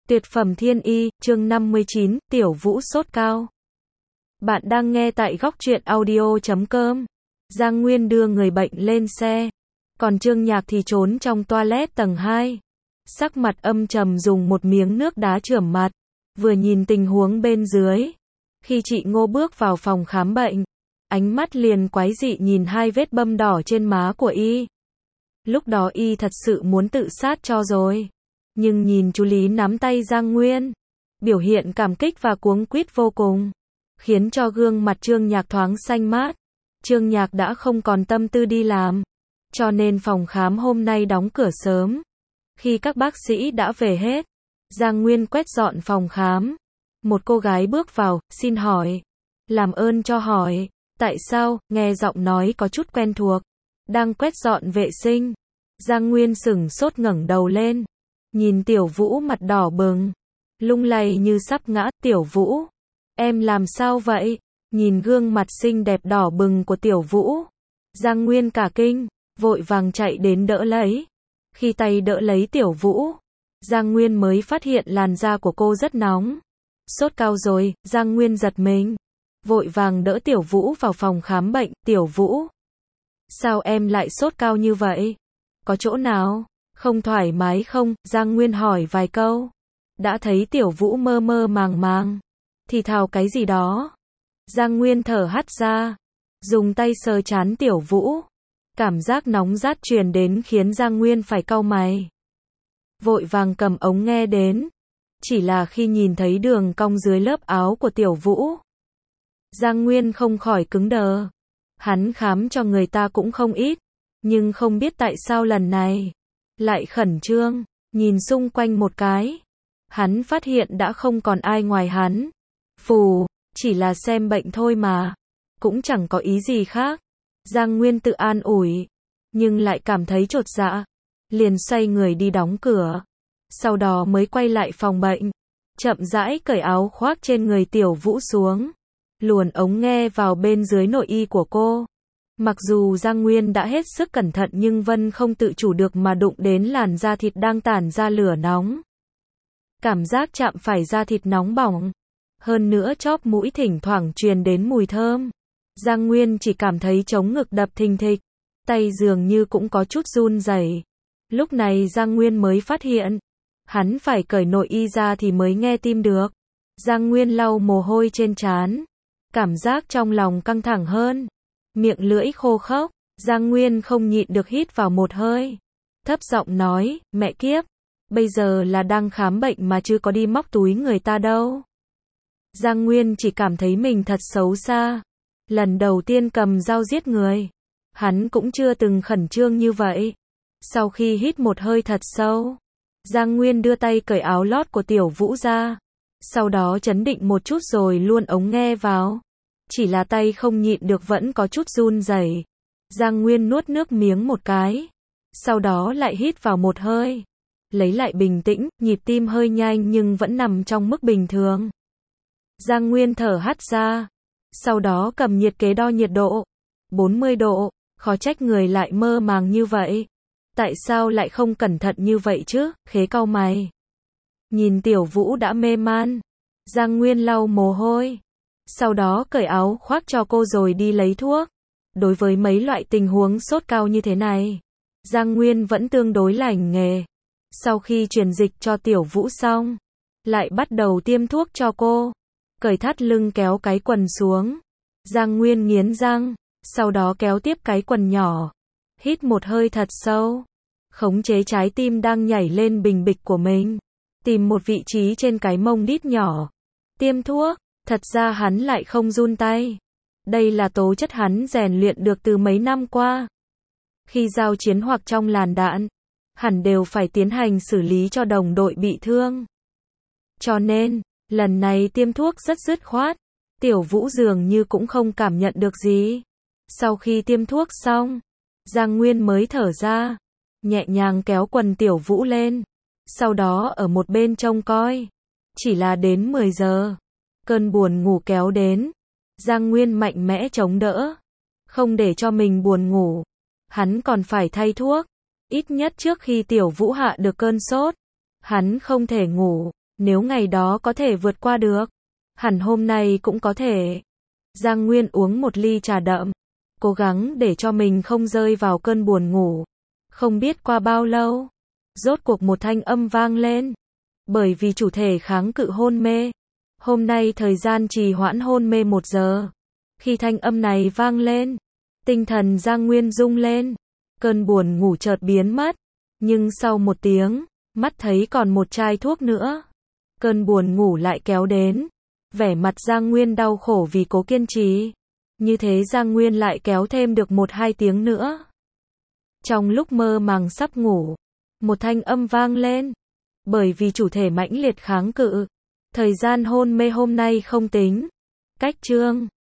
Tuyệt phẩm thiên y, chương 59, Tiểu Vũ sốt cao. Bạn đang nghe tại góc truyện audio.com. Giang Nguyên đưa người bệnh lên xe, còn Trương Nhạc thì trốn trong toilet tầng 2. Sắc mặt âm trầm dùng một miếng nước đá chườm mặt, vừa nhìn tình huống bên dưới. Khi chị Ngô bước vào phòng khám bệnh, ánh mắt liền quái dị nhìn hai vết bầm đỏ trên má của y. Lúc đó y thật sự muốn tự sát cho rồi. Nhưng nhìn chú Lý nắm tay Giang Nguyên, biểu hiện cảm kích và cuống quýt vô cùng, khiến cho gương mặt Trương Nhạc thoáng xanh mát. Trương Nhạc đã không còn tâm tư đi làm, cho nên phòng khám hôm nay đóng cửa sớm. Khi các bác sĩ đã về hết, Giang Nguyên quét dọn phòng khám. Một cô gái bước vào, xin hỏi. Làm ơn cho hỏi, tại sao, nghe giọng nói có chút quen thuộc. Đang quét dọn vệ sinh. Giang Nguyên sửng sốt ngẩng đầu lên. Nhìn Tiểu Vũ mặt đỏ bừng, lung lay như sắp ngã. Tiểu Vũ, em làm sao vậy? Nhìn gương mặt xinh đẹp đỏ bừng của Tiểu Vũ, Giang Nguyên cả kinh, vội vàng chạy đến đỡ lấy. Khi tay đỡ lấy Tiểu Vũ, Giang Nguyên mới phát hiện làn da của cô rất nóng. Sốt cao rồi, Giang Nguyên giật mình, vội vàng đỡ Tiểu Vũ vào phòng khám bệnh. Tiểu Vũ, sao em lại sốt cao như vậy? Có chỗ nào không thoải mái không? Giang Nguyên hỏi vài câu. Đã thấy Tiểu Vũ mơ mơ màng màng, thì thào cái gì đó. Giang Nguyên thở hắt ra, dùng tay sờ trán Tiểu Vũ. Cảm giác nóng rát truyền đến khiến Giang Nguyên phải cau mày. Vội vàng cầm ống nghe đến. Chỉ là khi nhìn thấy đường cong dưới lớp áo của Tiểu Vũ, Giang Nguyên không khỏi cứng đờ. Hắn khám cho người ta cũng không ít, nhưng không biết tại sao lần này lại khẩn trương, nhìn xung quanh một cái. Hắn phát hiện đã không còn ai ngoài hắn. Phù, chỉ là xem bệnh thôi mà, cũng chẳng có ý gì khác. Giang Nguyên tự an ủi, nhưng lại cảm thấy chột dạ. Liền xoay người đi đóng cửa. Sau đó mới quay lại phòng bệnh, chậm rãi cởi áo khoác trên người Tiểu Vũ xuống, luồn ống nghe vào bên dưới nội y của cô. Mặc dù Giang Nguyên đã hết sức cẩn thận nhưng vẫn không tự chủ được mà đụng đến làn da thịt đang tản ra lửa nóng. Cảm giác chạm phải da thịt nóng bỏng. Hơn nữa chóp mũi thỉnh thoảng truyền đến mùi thơm. Giang Nguyên chỉ cảm thấy trống ngực đập thình thịch, tay dường như cũng có chút run rẩy. Lúc này Giang Nguyên mới phát hiện, hắn phải cởi nội y ra thì mới nghe tim được. Giang Nguyên lau mồ hôi trên trán, cảm giác trong lòng căng thẳng hơn. Miệng lưỡi khô khốc, Giang Nguyên không nhịn được hít vào một hơi. Thấp giọng nói, mẹ kiếp, bây giờ là đang khám bệnh mà chứ có đi móc túi người ta đâu. Giang Nguyên chỉ cảm thấy mình thật xấu xa. Lần đầu tiên cầm dao giết người, hắn cũng chưa từng khẩn trương như vậy. Sau khi hít một hơi thật sâu, Giang Nguyên đưa tay cởi áo lót của Tiểu Vũ ra. Sau đó trấn định một chút rồi luồn ống nghe vào. Chỉ là tay không nhịn được vẫn có chút run rẩy. Giang Nguyên nuốt nước miếng một cái. Sau đó lại hít vào một hơi. Lấy lại bình tĩnh, nhịp tim hơi nhanh nhưng vẫn nằm trong mức bình thường. Giang Nguyên thở hắt ra. Sau đó cầm nhiệt kế đo nhiệt độ. 40 độ, khó trách người lại mơ màng như vậy. Tại sao lại không cẩn thận như vậy chứ? Khế cau mày. Nhìn Tiểu Vũ đã mê man, Giang Nguyên lau mồ hôi. Sau đó cởi áo khoác cho cô rồi đi lấy thuốc. Đối với mấy loại tình huống sốt cao như thế này, Giang Nguyên vẫn tương đối lành nghề. Sau khi truyền dịch cho Tiểu Vũ xong, lại bắt đầu tiêm thuốc cho cô. Cởi thắt lưng kéo cái quần xuống. Giang Nguyên nghiến răng, sau đó kéo tiếp cái quần nhỏ. Hít một hơi thật sâu, khống chế trái tim đang nhảy lên bình bịch của mình. Tìm một vị trí trên cái mông đít nhỏ. Tiêm thuốc. Thật ra hắn lại không run tay. Đây là tố chất hắn rèn luyện được từ mấy năm qua. Khi giao chiến hoặc trong làn đạn, hẳn đều phải tiến hành xử lý cho đồng đội bị thương. Cho nên, lần này tiêm thuốc rất dứt khoát. Tiểu Vũ dường như cũng không cảm nhận được gì. Sau khi tiêm thuốc xong, Giang Nguyên mới thở ra, nhẹ nhàng kéo quần Tiểu Vũ lên. Sau đó ở một bên trông coi. Chỉ là đến 10 giờ. Cơn buồn ngủ kéo đến. Giang Nguyên mạnh mẽ chống đỡ. Không để cho mình buồn ngủ. Hắn còn phải thay thuốc. Ít nhất trước khi Tiểu Vũ hạ được cơn sốt. Hắn không thể ngủ. Nếu ngày đó có thể vượt qua được, hẳn hôm nay cũng có thể. Giang Nguyên uống một ly trà đậm, cố gắng để cho mình không rơi vào cơn buồn ngủ. Không biết qua bao lâu, rốt cuộc một thanh âm vang lên. Bởi vì chủ thể kháng cự hôn mê, hôm nay thời gian trì hoãn hôn mê 1 giờ. Khi thanh âm này vang lên, tinh thần Giang Nguyên rung lên, cơn buồn ngủ chợt biến mất. Nhưng sau 1 tiếng, mắt thấy còn một chai thuốc nữa, cơn buồn ngủ lại kéo đến. Vẻ mặt Giang Nguyên đau khổ vì cố kiên trì. Như thế Giang Nguyên lại kéo thêm được 1-2 tiếng nữa. Trong lúc mơ màng sắp ngủ, một thanh âm vang lên. Bởi vì chủ thể mãnh liệt kháng cự, thời gian hôn mê hôm nay không tính. Cách chương